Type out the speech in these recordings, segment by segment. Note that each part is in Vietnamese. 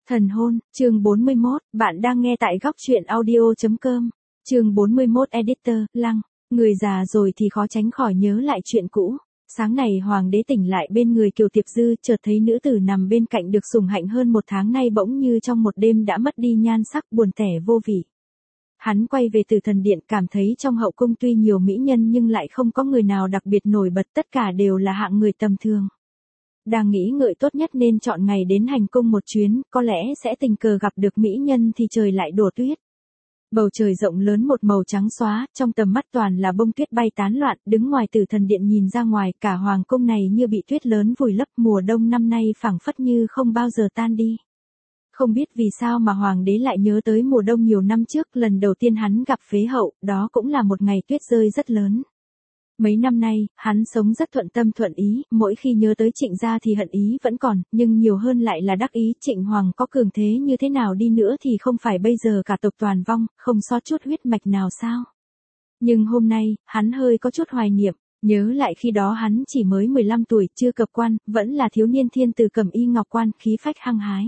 Thần hôn, chương 41, bạn đang nghe tại góc truyện audio.com. Chương 41 Editor, Lăng, người già rồi thì khó tránh khỏi nhớ lại chuyện cũ. Sáng này hoàng đế tỉnh lại bên người Kiều Tiệp Dư, chợt thấy nữ tử nằm bên cạnh được sủng hạnh hơn một tháng nay bỗng như trong một đêm đã mất đi nhan sắc, buồn tẻ vô vị. Hắn quay về từ thần điện, cảm thấy trong hậu cung tuy nhiều mỹ nhân nhưng lại không có người nào đặc biệt nổi bật, tất cả đều là hạng người tầm thường. Đang nghĩ ngợi tốt nhất nên chọn ngày đến hành cung một chuyến, có lẽ sẽ tình cờ gặp được mỹ nhân thì trời lại đổ tuyết. Bầu trời rộng lớn một màu trắng xóa, trong tầm mắt toàn là bông tuyết bay tán loạn, đứng ngoài từ thần điện nhìn ra ngoài, cả hoàng cung này như bị tuyết lớn vùi lấp, mùa đông năm nay phảng phất như không bao giờ tan đi. Không biết vì sao mà hoàng đế lại nhớ tới mùa đông nhiều năm trước, lần đầu tiên hắn gặp phế hậu, đó cũng là một ngày tuyết rơi rất lớn. Mấy năm nay, hắn sống rất thuận tâm thuận ý, mỗi khi nhớ tới Trịnh gia thì hận ý vẫn còn, nhưng nhiều hơn lại là đắc ý. Trịnh Hoàng có cường thế như thế nào đi nữa thì không phải bây giờ cả tộc toàn vong, không sót chút huyết mạch nào sao. Nhưng hôm nay, hắn hơi có chút hoài niệm, nhớ lại khi đó hắn chỉ mới 15 tuổi, chưa cập quan, vẫn là thiếu niên thiên tử Cẩm Y Ngọc Quan, khí phách hăng hái.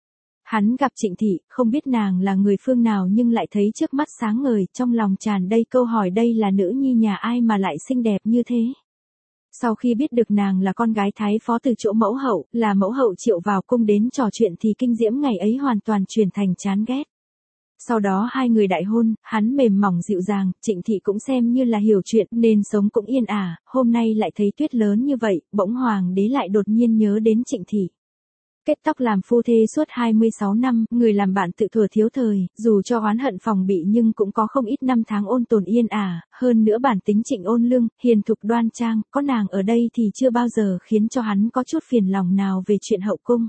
Hắn gặp Trịnh thị, không biết nàng là người phương nào nhưng lại thấy trước mắt sáng ngời, trong lòng tràn đầy câu hỏi đây là nữ nhi nhà ai mà lại xinh đẹp như thế. Sau khi biết được nàng là con gái thái phó từ chỗ mẫu hậu, là mẫu hậu triệu vào cung đến trò chuyện thì kinh diễm ngày ấy hoàn toàn chuyển thành chán ghét. Sau đó hai người đại hôn, hắn mềm mỏng dịu dàng, Trịnh thị cũng xem như là hiểu chuyện nên sống cũng yên ả, hôm nay lại thấy tuyết lớn như vậy, bỗng hoàng đế lại đột nhiên nhớ đến Trịnh thị. Kết tóc làm phu thê suốt 26 năm, người làm bạn tự thuở thiếu thời, dù cho oán hận phòng bị nhưng cũng có không ít năm tháng ôn tồn yên ả, hơn nữa bản tính Trịnh ôn lương, hiền thục đoan trang, có nàng ở đây thì chưa bao giờ khiến cho hắn có chút phiền lòng nào về chuyện hậu cung.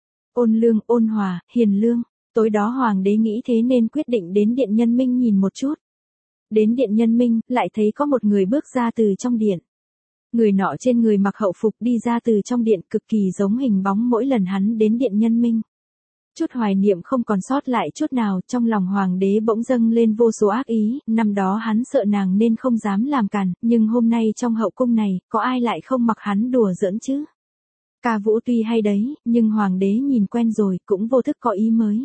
Ôn lương, ôn hòa, hiền lương, tối đó hoàng đế nghĩ thế nên quyết định đến điện Nhân Minh nhìn một chút. Đến điện Nhân Minh, lại thấy có một người bước ra từ trong điện. Người nọ trên người mặc hậu phục đi ra từ trong điện cực kỳ giống hình bóng mỗi lần hắn đến điện Nhân Minh. Chút hoài niệm không còn sót lại chút nào, trong lòng hoàng đế bỗng dâng lên vô số ác ý, năm đó hắn sợ nàng nên không dám làm cản, nhưng hôm nay trong hậu cung này, có ai lại không mặc hắn đùa giỡn chứ? Ca vũ tuy hay đấy, nhưng hoàng đế nhìn quen rồi, cũng vô thức có ý mới.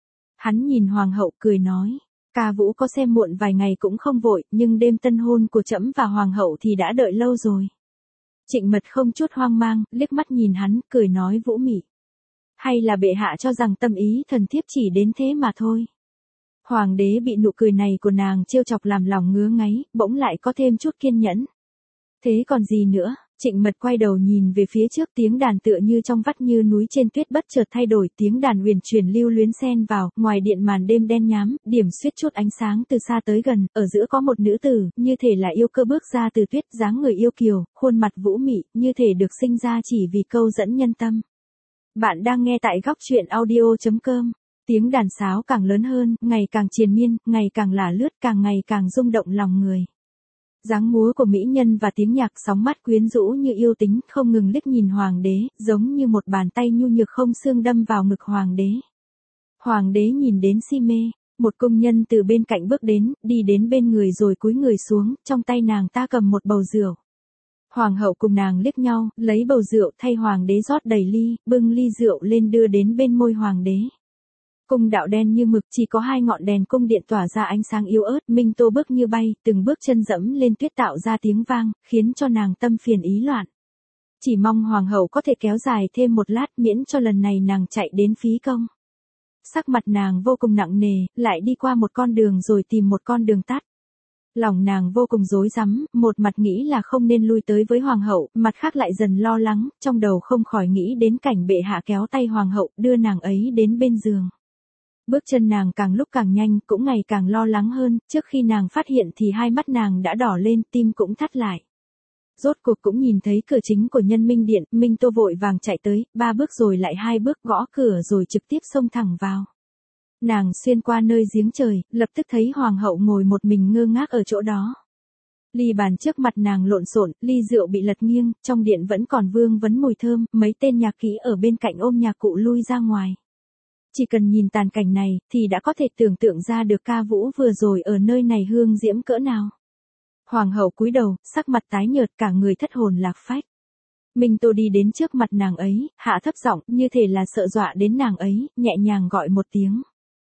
Hắn nhìn hoàng hậu cười nói. Ca vũ có xem muộn vài ngày cũng không vội, nhưng đêm tân hôn của trẫm và hoàng hậu thì đã đợi lâu rồi. Trịnh Mật không chút hoang mang, liếc mắt nhìn hắn, cười nói vũ mị. Hay là bệ hạ cho rằng tâm ý thần thiếp chỉ đến thế mà thôi. Hoàng đế bị nụ cười này của nàng trêu chọc làm lòng ngứa ngáy, bỗng lại có thêm chút kiên nhẫn. Thế còn gì nữa? Trịnh Mật quay đầu nhìn về phía trước, tiếng đàn tựa như trong vắt như núi trên tuyết bất chợt thay đổi, tiếng đàn huyền chuyển lưu luyến xen vào, ngoài điện màn đêm đen nhám, điểm xuyết chút ánh sáng từ xa tới gần, ở giữa có một nữ tử, như thể là yêu cơ bước ra từ tuyết, dáng người yêu kiều, khuôn mặt vũ mị, như thể được sinh ra chỉ vì câu dẫn nhân tâm. Bạn đang nghe tại góc truyện audio.com. Tiếng đàn sáo càng lớn hơn, ngày càng triền miên, ngày càng lả lướt, càng ngày càng rung động lòng người. Dáng múa của mỹ nhân và tiếng nhạc sóng mắt quyến rũ như yêu tính, không ngừng liếc nhìn hoàng đế, giống như một bàn tay nhu nhược không xương đâm vào ngực hoàng đế. Hoàng đế nhìn đến si mê, một công nhân từ bên cạnh bước đến, đi đến bên người rồi cúi người xuống, trong tay nàng ta cầm một bầu rượu. Hoàng hậu cùng nàng liếc nhau, lấy bầu rượu thay hoàng đế rót đầy ly, bưng ly rượu lên đưa đến bên môi hoàng đế. Cung đạo đen như mực, chỉ có hai ngọn đèn cung điện tỏa ra ánh sáng yếu ớt, Minh Tô bước như bay, từng bước chân dẫm lên tuyết tạo ra tiếng vang, khiến cho nàng tâm phiền ý loạn. Chỉ mong hoàng hậu có thể kéo dài thêm một lát, miễn cho lần này nàng chạy đến phí công. Sắc mặt nàng vô cùng nặng nề, lại đi qua một con đường rồi tìm một con đường tắt. Lòng nàng vô cùng rối rắm, một mặt nghĩ là không nên lui tới với hoàng hậu, mặt khác lại dần lo lắng, trong đầu không khỏi nghĩ đến cảnh bệ hạ kéo tay hoàng hậu, đưa nàng ấy đến bên giường. Bước chân nàng càng lúc càng nhanh, cũng ngày càng lo lắng hơn, trước khi nàng phát hiện thì hai mắt nàng đã đỏ lên, tim cũng thắt lại. Rốt cuộc cũng nhìn thấy cửa chính của Nhân Minh điện, Minh Tô vội vàng chạy tới, 3 bước rồi lại 2 bước, gõ cửa rồi trực tiếp xông thẳng vào. Nàng xuyên qua nơi giếng trời, lập tức thấy hoàng hậu ngồi một mình ngơ ngác ở chỗ đó. Ly bàn trước mặt nàng lộn xộn, ly rượu bị lật nghiêng, trong điện vẫn còn vương vấn mùi thơm, mấy tên nhạc kỹ ở bên cạnh ôm nhạc cụ lui ra ngoài. Chỉ cần nhìn tàn cảnh này, thì đã có thể tưởng tượng ra được ca vũ vừa rồi ở nơi này hương diễm cỡ nào. Hoàng hậu cúi đầu, sắc mặt tái nhợt, cả người thất hồn lạc phách. Minh Tô đi đến trước mặt nàng ấy, hạ thấp giọng, như thể là sợ dọa đến nàng ấy, nhẹ nhàng gọi một tiếng.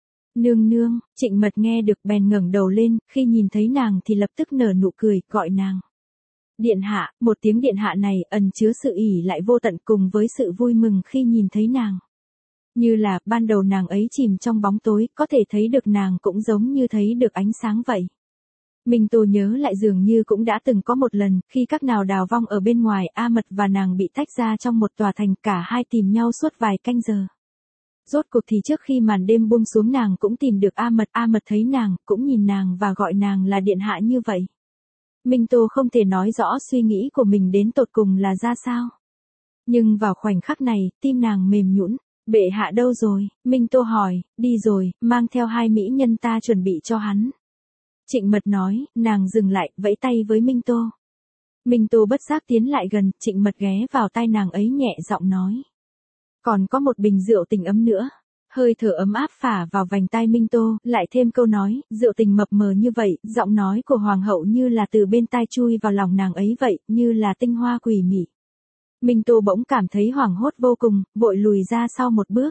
Nương nương, Trịnh Mật nghe được bèn ngẩng đầu lên, khi nhìn thấy nàng thì lập tức nở nụ cười, gọi nàng. Điện hạ, một tiếng điện hạ này ẩn chứa sự ỷ lại vô tận cùng với sự vui mừng khi nhìn thấy nàng. Như là, ban đầu nàng ấy chìm trong bóng tối, có thể thấy được nàng cũng giống như thấy được ánh sáng vậy. Minh Tô nhớ lại dường như cũng đã từng có một lần, khi các nào đào vong ở bên ngoài, A Mật và nàng bị tách ra trong một tòa thành, cả hai tìm nhau suốt vài canh giờ. Rốt cuộc thì trước khi màn đêm buông xuống nàng cũng tìm được A Mật thấy nàng, cũng nhìn nàng và gọi nàng là điện hạ như vậy. Minh Tô không thể nói rõ suy nghĩ của mình đến tột cùng là ra sao. Nhưng vào khoảnh khắc này, tim nàng mềm nhũn. Bệ hạ đâu rồi? Minh Tô hỏi. Đi rồi, mang theo 2 mỹ nhân ta chuẩn bị cho hắn. Trịnh Mật nói, nàng dừng lại, vẫy tay với Minh Tô. Minh Tô bất giác tiến lại gần, Trịnh Mật ghé vào tai nàng ấy nhẹ giọng nói. Còn có một bình rượu tình ấm nữa. Hơi thở ấm áp phả vào vành tai Minh Tô, lại thêm câu nói, rượu tình mập mờ như vậy, giọng nói của hoàng hậu như là từ bên tai chui vào lòng nàng ấy vậy, như là tinh hoa quỷ mị. Minh Tô bỗng cảm thấy hoảng hốt vô cùng, vội lùi ra sau một bước.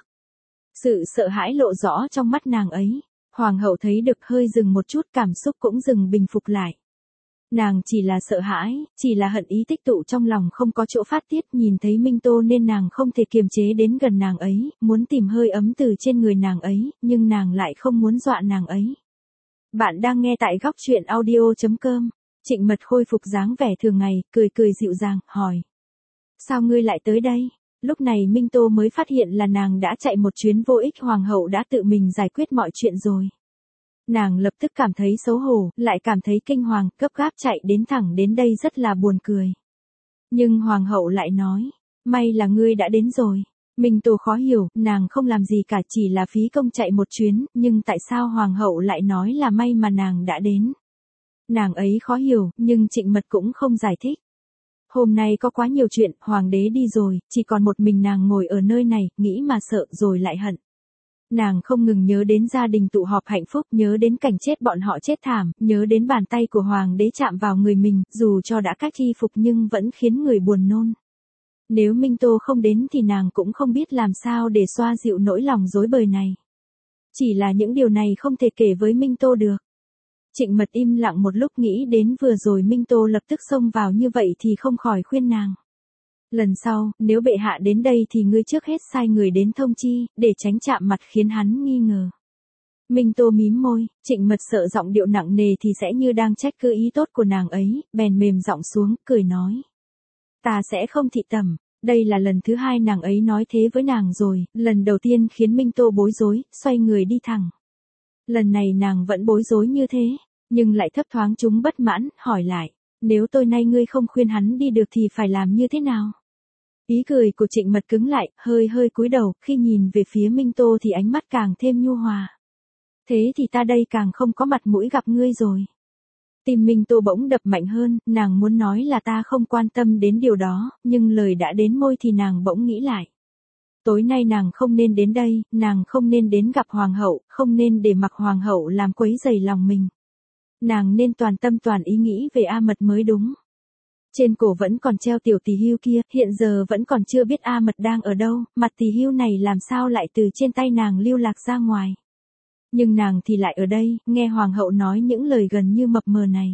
Sự sợ hãi lộ rõ trong mắt nàng ấy. Hoàng hậu thấy được hơi dừng một chút, cảm xúc cũng dừng bình phục lại. Nàng chỉ là sợ hãi, chỉ là hận ý tích tụ trong lòng không có chỗ phát tiết, nhìn thấy Minh Tô nên nàng không thể kiềm chế đến gần nàng ấy, muốn tìm hơi ấm từ trên người nàng ấy, nhưng nàng lại không muốn dọa nàng ấy. Bạn đang nghe tại góc truyện audio.com. Trịnh Mật khôi phục dáng vẻ thường ngày, cười cười dịu dàng, hỏi. Sao ngươi lại tới đây? Lúc này Minh Tô mới phát hiện là nàng đã chạy một chuyến vô ích, hoàng hậu đã tự mình giải quyết mọi chuyện rồi. Nàng lập tức cảm thấy xấu hổ, lại cảm thấy kinh hoàng, gấp gáp chạy đến thẳng đến đây rất là buồn cười. Nhưng hoàng hậu lại nói, may là ngươi đã đến rồi. Minh Tô khó hiểu, nàng không làm gì cả, chỉ là phí công chạy một chuyến, nhưng tại sao hoàng hậu lại nói là may mà nàng đã đến? Nàng ấy khó hiểu, nhưng Trịnh Mật cũng không giải thích. Hôm nay có quá nhiều chuyện, hoàng đế đi rồi, chỉ còn một mình nàng ngồi ở nơi này, nghĩ mà sợ rồi lại hận. Nàng không ngừng nhớ đến gia đình tụ họp hạnh phúc, nhớ đến cảnh chết bọn họ chết thảm, nhớ đến bàn tay của hoàng đế chạm vào người mình, dù cho đã cách y phục nhưng vẫn khiến người buồn nôn. Nếu Minh Tô không đến thì nàng cũng không biết làm sao để xoa dịu nỗi lòng rối bời này. Chỉ là những điều này không thể kể với Minh Tô được. Trịnh Mật im lặng một lúc, nghĩ đến vừa rồi Minh Tô lập tức xông vào như vậy thì không khỏi khuyên nàng. Lần sau, nếu bệ hạ đến đây thì ngươi trước hết sai người đến thông chi, để tránh chạm mặt khiến hắn nghi ngờ. Minh Tô mím môi, Trịnh Mật sợ giọng điệu nặng nề thì sẽ như đang trách cứ ý tốt của nàng ấy, bèn mềm giọng xuống, cười nói. Ta sẽ không thị tẩm. Đây là lần thứ 2 nàng ấy nói thế với nàng rồi, lần đầu tiên khiến Minh Tô bối rối, xoay người đi thẳng. Lần này nàng vẫn bối rối như thế, nhưng lại thấp thoáng chúng bất mãn, hỏi lại, nếu tối nay ngươi không khuyên hắn đi được thì phải làm như thế nào? Ý cười của Trịnh Mật cứng lại, hơi cúi đầu, khi nhìn về phía Minh Tô thì ánh mắt càng thêm nhu hòa. Thế thì ta đây càng không có mặt mũi gặp ngươi rồi. Tim Minh Tô bỗng đập mạnh hơn, nàng muốn nói là ta không quan tâm đến điều đó, nhưng lời đã đến môi thì nàng bỗng nghĩ lại. Tối nay nàng không nên đến đây, nàng không nên đến gặp hoàng hậu, không nên để mặc hoàng hậu làm quấy rầy lòng mình. Nàng nên toàn tâm toàn ý nghĩ về A Mật mới đúng. Trên cổ vẫn còn treo tiểu tỳ hưu kia, hiện giờ vẫn còn chưa biết A Mật đang ở đâu, mặt tỳ hưu này làm sao lại từ trên tay nàng lưu lạc ra ngoài. Nhưng nàng thì lại ở đây, nghe hoàng hậu nói những lời gần như mập mờ này.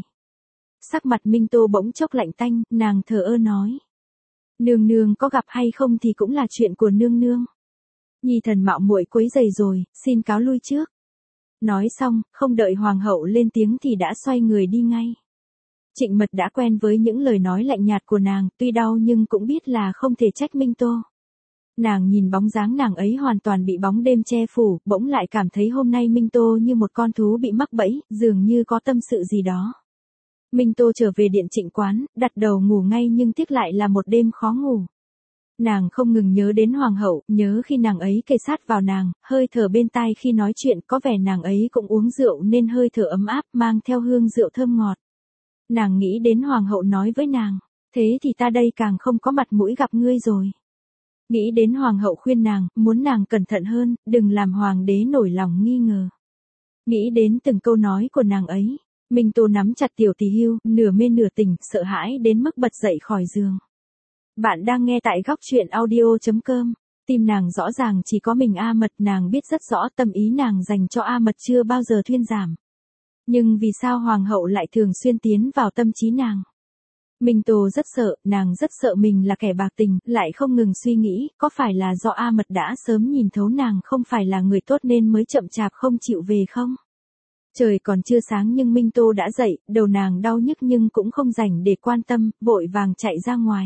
Sắc mặt Minh Tô bỗng chốc lạnh tanh, nàng thờ ơ nói. Nương nương có gặp hay không thì cũng là chuyện của nương nương. Nhi thần mạo muội quấy rầy rồi, xin cáo lui trước. Nói xong, không đợi hoàng hậu lên tiếng thì đã xoay người đi ngay. Trịnh Mật đã quen với những lời nói lạnh nhạt của nàng, tuy đau nhưng cũng biết là không thể trách Minh Tô. Nàng nhìn bóng dáng nàng ấy hoàn toàn bị bóng đêm che phủ, bỗng lại cảm thấy hôm nay Minh Tô như một con thú bị mắc bẫy, dường như có tâm sự gì đó. Minh Tô trở về điện Trịnh quán, đặt đầu ngủ ngay nhưng tiếc lại là một đêm khó ngủ. Nàng không ngừng nhớ đến hoàng hậu, nhớ khi nàng ấy kề sát vào nàng, hơi thở bên tai khi nói chuyện, có vẻ nàng ấy cũng uống rượu nên hơi thở ấm áp mang theo hương rượu thơm ngọt. Nàng nghĩ đến hoàng hậu nói với nàng, thế thì ta đây càng không có mặt mũi gặp ngươi rồi. Nghĩ đến hoàng hậu khuyên nàng, muốn nàng cẩn thận hơn, đừng làm hoàng đế nổi lòng nghi ngờ. Nghĩ đến từng câu nói của nàng ấy, Minh Tô nắm chặt tiểu tỳ hưu, nửa mê nửa tỉnh, sợ hãi đến mức bật dậy khỏi giường. Bạn đang nghe tại góc chuyện audio.com. Tim nàng rõ ràng chỉ có mình A Mật, nàng biết rất rõ tâm ý nàng dành cho A Mật chưa bao giờ thuyên giảm. Nhưng vì sao hoàng hậu lại thường xuyên tiến vào tâm trí nàng? Minh Tô rất sợ, nàng rất sợ mình là kẻ bạc tình, lại không ngừng suy nghĩ, có phải là do A Mật đã sớm nhìn thấu nàng không phải là người tốt nên mới chậm chạp không chịu về không? Trời còn chưa sáng nhưng Minh Tô đã dậy, đầu nàng đau nhức nhưng cũng không rảnh để quan tâm, vội vàng chạy ra ngoài.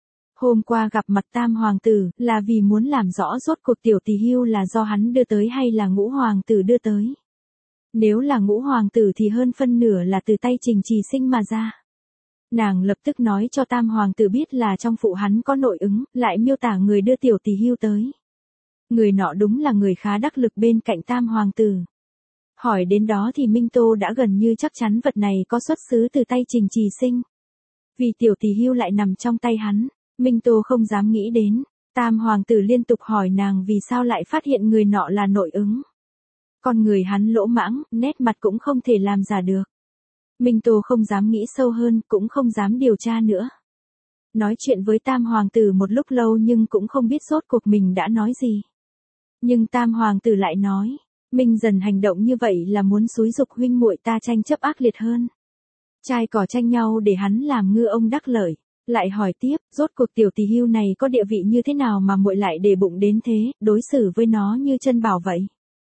Hôm qua gặp mặt Tam Hoàng tử, là vì muốn làm rõ rốt cuộc tiểu tỳ hưu là do hắn đưa tới hay là Ngũ Hoàng tử đưa tới. Nếu là Ngũ Hoàng tử thì hơn phân nửa là từ tay Trình Trì Sinh mà ra. Nàng lập tức nói cho Tam Hoàng tử biết là trong phụ hắn có nội ứng, lại miêu tả người đưa tiểu tỳ hưu tới. Người nọ đúng là người khá đắc lực bên cạnh Tam Hoàng tử. Hỏi đến đó thì Minh Tô đã gần như chắc chắn vật này có xuất xứ từ tay Trình Trì Sinh. Vì tiểu tỳ hưu lại nằm trong tay hắn, Minh Tô không dám nghĩ đến. Tam Hoàng tử liên tục hỏi nàng vì sao lại phát hiện người nọ là nội ứng. Con người hắn lỗ mãng, nét mặt cũng không thể làm giả được. Minh Tô không dám nghĩ sâu hơn, cũng không dám điều tra nữa. Nói chuyện với Tam Hoàng tử một lúc lâu nhưng cũng không biết rốt cuộc mình đã nói gì. Nhưng Tam Hoàng tử lại nói, Minh dần hành động như vậy là muốn xúi giục huynh muội ta tranh chấp ác liệt hơn. Trai cỏ tranh nhau để hắn làm ngư ông đắc lợi. Lại hỏi tiếp, rốt cuộc tiểu tỳ hưu này có địa vị như thế nào mà muội lại để bụng đến thế, đối xử với nó như chân bảo vậy.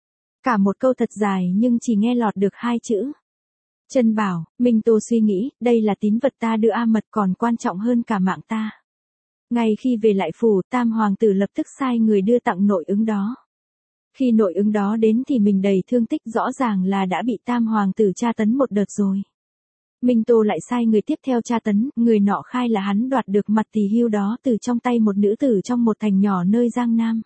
Cả một câu thật dài nhưng chỉ nghe lọt được 2 chữ. Chân bảo. Minh Tô suy nghĩ, đây là tín vật ta đưa A Mật còn quan trọng hơn cả mạng ta. Ngay khi về lại phủ, Tam Hoàng tử lập tức sai người đưa tặng nội ứng đó. Khi nội ứng đó đến thì mình đầy thương tích, rõ ràng là đã bị Tam Hoàng tử tra tấn một đợt rồi. Minh Tô lại sai người tiếp theo tra tấn, người nọ khai là hắn đoạt được mặt tỳ hưu đó từ trong tay một nữ tử trong một thành nhỏ nơi Giang Nam.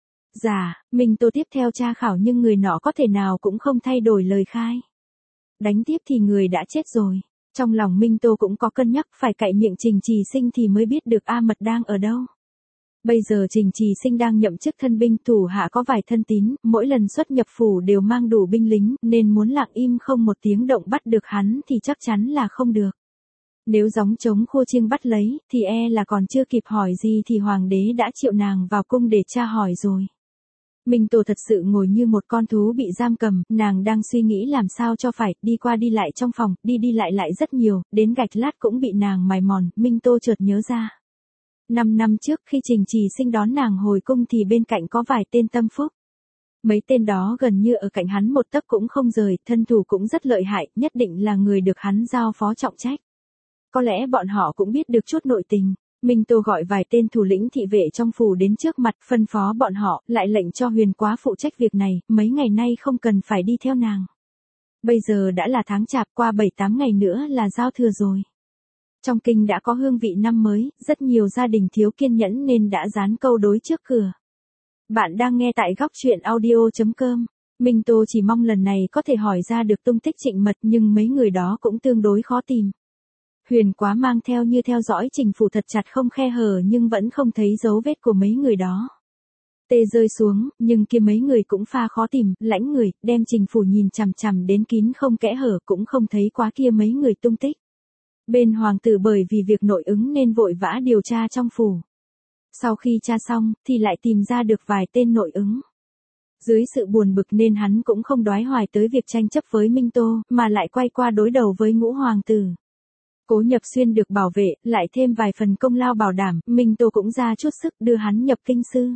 Dạ, Minh Tô tiếp theo tra khảo nhưng người nọ có thể nào cũng không thay đổi lời khai. Đánh tiếp thì người đã chết rồi. Trong lòng Minh Tô cũng có cân nhắc phải cậy miệng Trình Trì Sinh thì mới biết được A Mật đang ở đâu. Bây giờ Trình Trì Sinh đang nhậm chức thân binh, thủ hạ có vài thân tín, mỗi lần xuất nhập phủ đều mang đủ binh lính, nên muốn lặng im không một tiếng động bắt được hắn thì chắc chắn là không được. Nếu gióng trống khua chiêng bắt lấy, thì là còn chưa kịp hỏi gì thì hoàng đế đã triệu nàng vào cung để tra hỏi rồi. Minh Tô thật sự ngồi như một con thú bị giam cầm, nàng đang suy nghĩ làm sao cho phải, đi qua đi lại trong phòng, đi lại rất nhiều, đến gạch lát cũng bị nàng mài mòn, Minh Tô chợt nhớ ra. 5 năm trước khi Trình Trì Sinh đón nàng hồi cung thì bên cạnh có vài tên tâm phúc. Mấy tên đó gần như ở cạnh hắn một tấc cũng không rời, thân thủ cũng rất lợi hại, nhất định là người được hắn giao phó trọng trách. Có lẽ bọn họ cũng biết được chút nội tình. Minh Tô gọi vài tên thủ lĩnh thị vệ trong phủ đến trước mặt, phân phó bọn họ, lại lệnh cho Huyền Quá phụ trách việc này, mấy ngày nay không cần phải đi theo nàng. Bây giờ đã là tháng Chạp, qua 7-8 ngày nữa là giao thừa rồi. Trong kinh đã có hương vị năm mới, rất nhiều gia đình thiếu kiên nhẫn nên đã dán câu đối trước cửa. Bạn đang nghe tại góc chuyện audio.com. Minh Tô chỉ mong lần này có thể hỏi ra được tung tích Trịnh Mật nhưng mấy người đó cũng tương đối khó tìm. Huyền Quá mang theo như theo dõi Trình phủ thật chặt không khe hở nhưng vẫn không thấy dấu vết của mấy người đó. Tê rơi xuống, nhưng kia mấy người cũng pha khó tìm, lãnh người, đem Trình phủ nhìn chằm chằm đến kín không kẽ hở cũng không thấy quá kia mấy người tung tích. Bên hoàng tử bởi vì việc nội ứng nên vội vã điều tra trong phủ. Sau khi tra xong, thì lại tìm ra được vài tên nội ứng. Dưới sự buồn bực nên hắn cũng không đoái hoài tới việc tranh chấp với Minh Tô, mà lại quay qua đối đầu với Ngũ Hoàng tử. Cố Nhập Xuyên được bảo vệ, lại thêm vài phần công lao bảo đảm, Minh Tô cũng ra chút sức đưa hắn nhập kinh sư.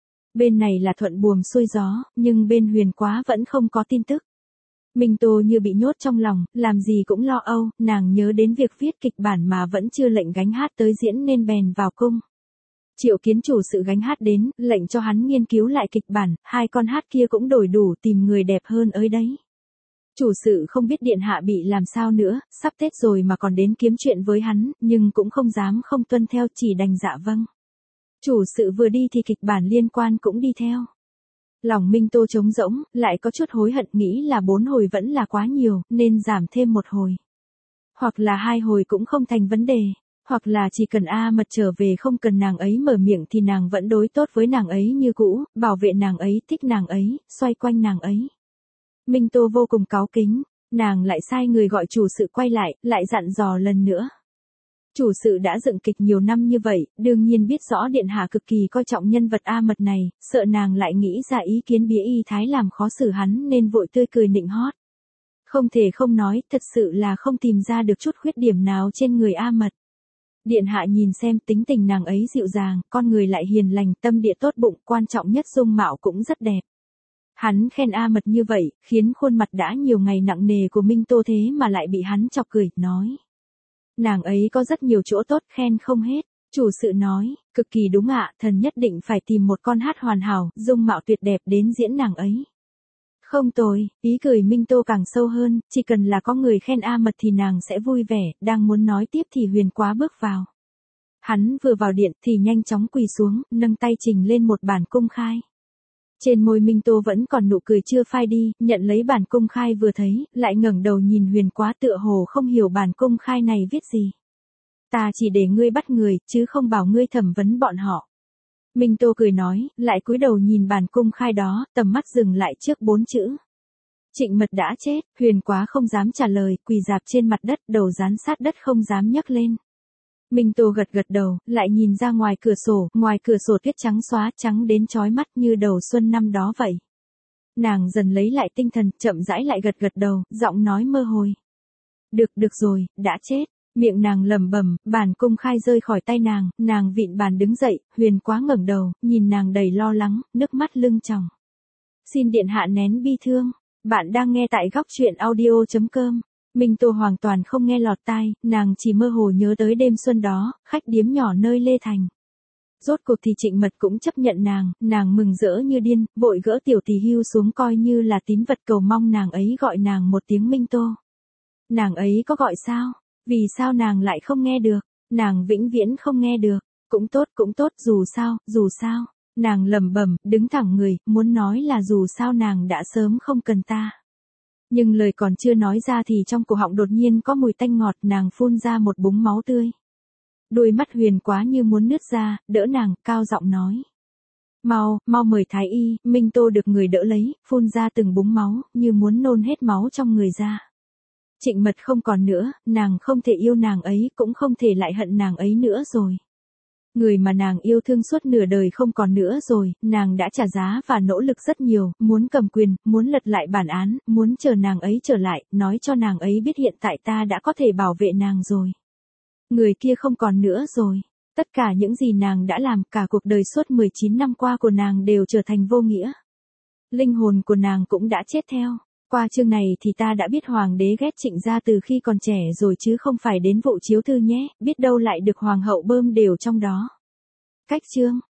Bên này là thuận buồm xuôi gió, nhưng bên Huyền Quá vẫn không có tin tức. Minh Tô như bị nhốt trong lòng, làm gì cũng lo âu, nàng nhớ đến việc viết kịch bản mà vẫn chưa lệnh gánh hát tới diễn nên bèn vào cung. Triệu Kiến chủ sự gánh hát đến, lệnh cho hắn nghiên cứu lại kịch bản, 2 con hát kia cũng đổi đủ tìm người đẹp hơn ấy đấy. Chủ sự không biết điện hạ bị làm sao nữa, sắp Tết rồi mà còn đến kiếm chuyện với hắn, nhưng cũng không dám không tuân theo, chỉ đành dạ vâng. Chủ sự vừa đi thì kịch bản liên quan cũng đi theo. Lòng Minh Tô trống rỗng, lại có chút hối hận nghĩ là 4 hồi vẫn là quá nhiều, nên giảm thêm 1 hồi. Hoặc là 2 hồi cũng không thành vấn đề. Hoặc là chỉ cần A Mật trở về không cần nàng ấy mở miệng thì nàng vẫn đối tốt với nàng ấy như cũ, bảo vệ nàng ấy, thích nàng ấy, xoay quanh nàng ấy. Minh Tô vô cùng cáu kính, nàng lại sai người gọi chủ sự quay lại, lại dặn dò lần nữa. Chủ sự đã dựng kịch nhiều năm như vậy, đương nhiên biết rõ điện hạ cực kỳ coi trọng nhân vật A Mật này, sợ nàng lại nghĩ ra ý kiến bía y thái làm khó xử hắn nên vội tươi cười nịnh hót. Không thể không nói, thật sự là không tìm ra được chút khuyết điểm nào trên người A Mật. Điện hạ nhìn xem tính tình nàng ấy dịu dàng, con người lại hiền lành, tâm địa tốt bụng, quan trọng nhất dung mạo cũng rất đẹp. Hắn khen A Mật như vậy, khiến khuôn mặt đã nhiều ngày nặng nề của Minh Tô thế mà lại bị hắn chọc cười, nói. Nàng ấy có rất nhiều chỗ tốt, khen không hết. Chủ sự nói, cực kỳ đúng ạ, thần nhất định phải tìm một con hát hoàn hảo, dung mạo tuyệt đẹp đến diễn nàng ấy. Không tồi, ý cười Minh Tô càng sâu hơn, chỉ cần là có người khen A Mật thì nàng sẽ vui vẻ, đang muốn nói tiếp thì Huyền Quá bước vào. Hắn vừa vào điện thì nhanh chóng quỳ xuống, nâng tay trình lên một bản công khai. Trên môi Minh Tô vẫn còn nụ cười chưa phai đi, nhận lấy bản công khai vừa thấy, lại ngẩng đầu nhìn Huyền Quá tựa hồ không hiểu bản công khai này viết gì. Ta chỉ để ngươi bắt người, chứ không bảo ngươi thẩm vấn bọn họ. Minh Tô cười nói, lại cúi đầu nhìn bản công khai đó, tầm mắt dừng lại trước 4 chữ. Trịnh Mật đã chết, Huyền Quá không dám trả lời, quỳ rạp trên mặt đất, đầu dán sát đất không dám nhấc lên. Minh Tô gật gật đầu, lại nhìn ra ngoài cửa sổ tuyết trắng xóa trắng đến chói mắt như đầu xuân năm đó vậy. Nàng dần lấy lại tinh thần, chậm rãi lại gật gật đầu, giọng nói mơ hồi. Được rồi, đã chết. Miệng nàng lẩm bẩm, bản công khai rơi khỏi tay nàng vịn bàn đứng dậy, Huyền Quá ngẩng đầu, nhìn nàng đầy lo lắng, nước mắt lưng tròng. Xin điện hạ nén bi thương. Bạn đang nghe tại góc truyện audio.com. Minh Tô hoàn toàn không nghe lọt tai, nàng chỉ mơ hồ nhớ tới đêm xuân đó, khách điếm nhỏ nơi Lê Thành. Rốt cuộc thì Trịnh Mật cũng chấp nhận nàng mừng rỡ như điên, vội gỡ tiểu tỳ hưu xuống coi như là tín vật cầu mong nàng ấy gọi nàng một tiếng Minh Tô. Nàng ấy có gọi sao? Vì sao nàng lại không nghe được? Nàng vĩnh viễn không nghe được. Cũng tốt, dù sao. Nàng lẩm bẩm, đứng thẳng người, muốn nói là dù sao nàng đã sớm không cần ta. Nhưng lời còn chưa nói ra thì trong cổ họng đột nhiên có mùi tanh ngọt, nàng phun ra một búng máu tươi. Đôi mắt Huyền Quá như muốn nứt ra, đỡ nàng, cao giọng nói. Mau mời thái y. Minh Tô được người đỡ lấy, phun ra từng búng máu, như muốn nôn hết máu trong người ra. Trịnh Mật không còn nữa, nàng không thể yêu nàng ấy, cũng không thể lại hận nàng ấy nữa rồi. Người mà nàng yêu thương suốt nửa đời không còn nữa rồi, nàng đã trả giá và nỗ lực rất nhiều, muốn cầm quyền, muốn lật lại bản án, muốn chờ nàng ấy trở lại, nói cho nàng ấy biết hiện tại ta đã có thể bảo vệ nàng rồi. Người kia không còn nữa rồi. Tất cả những gì nàng đã làm, cả cuộc đời suốt 19 năm qua của nàng đều trở thành vô nghĩa. Linh hồn của nàng cũng đã chết theo. Qua chương này thì ta đã biết hoàng đế ghét Trịnh gia từ khi còn trẻ rồi chứ không phải đến vụ chiếu thư nhé, biết đâu lại được hoàng hậu bơm đều trong đó. Cách chương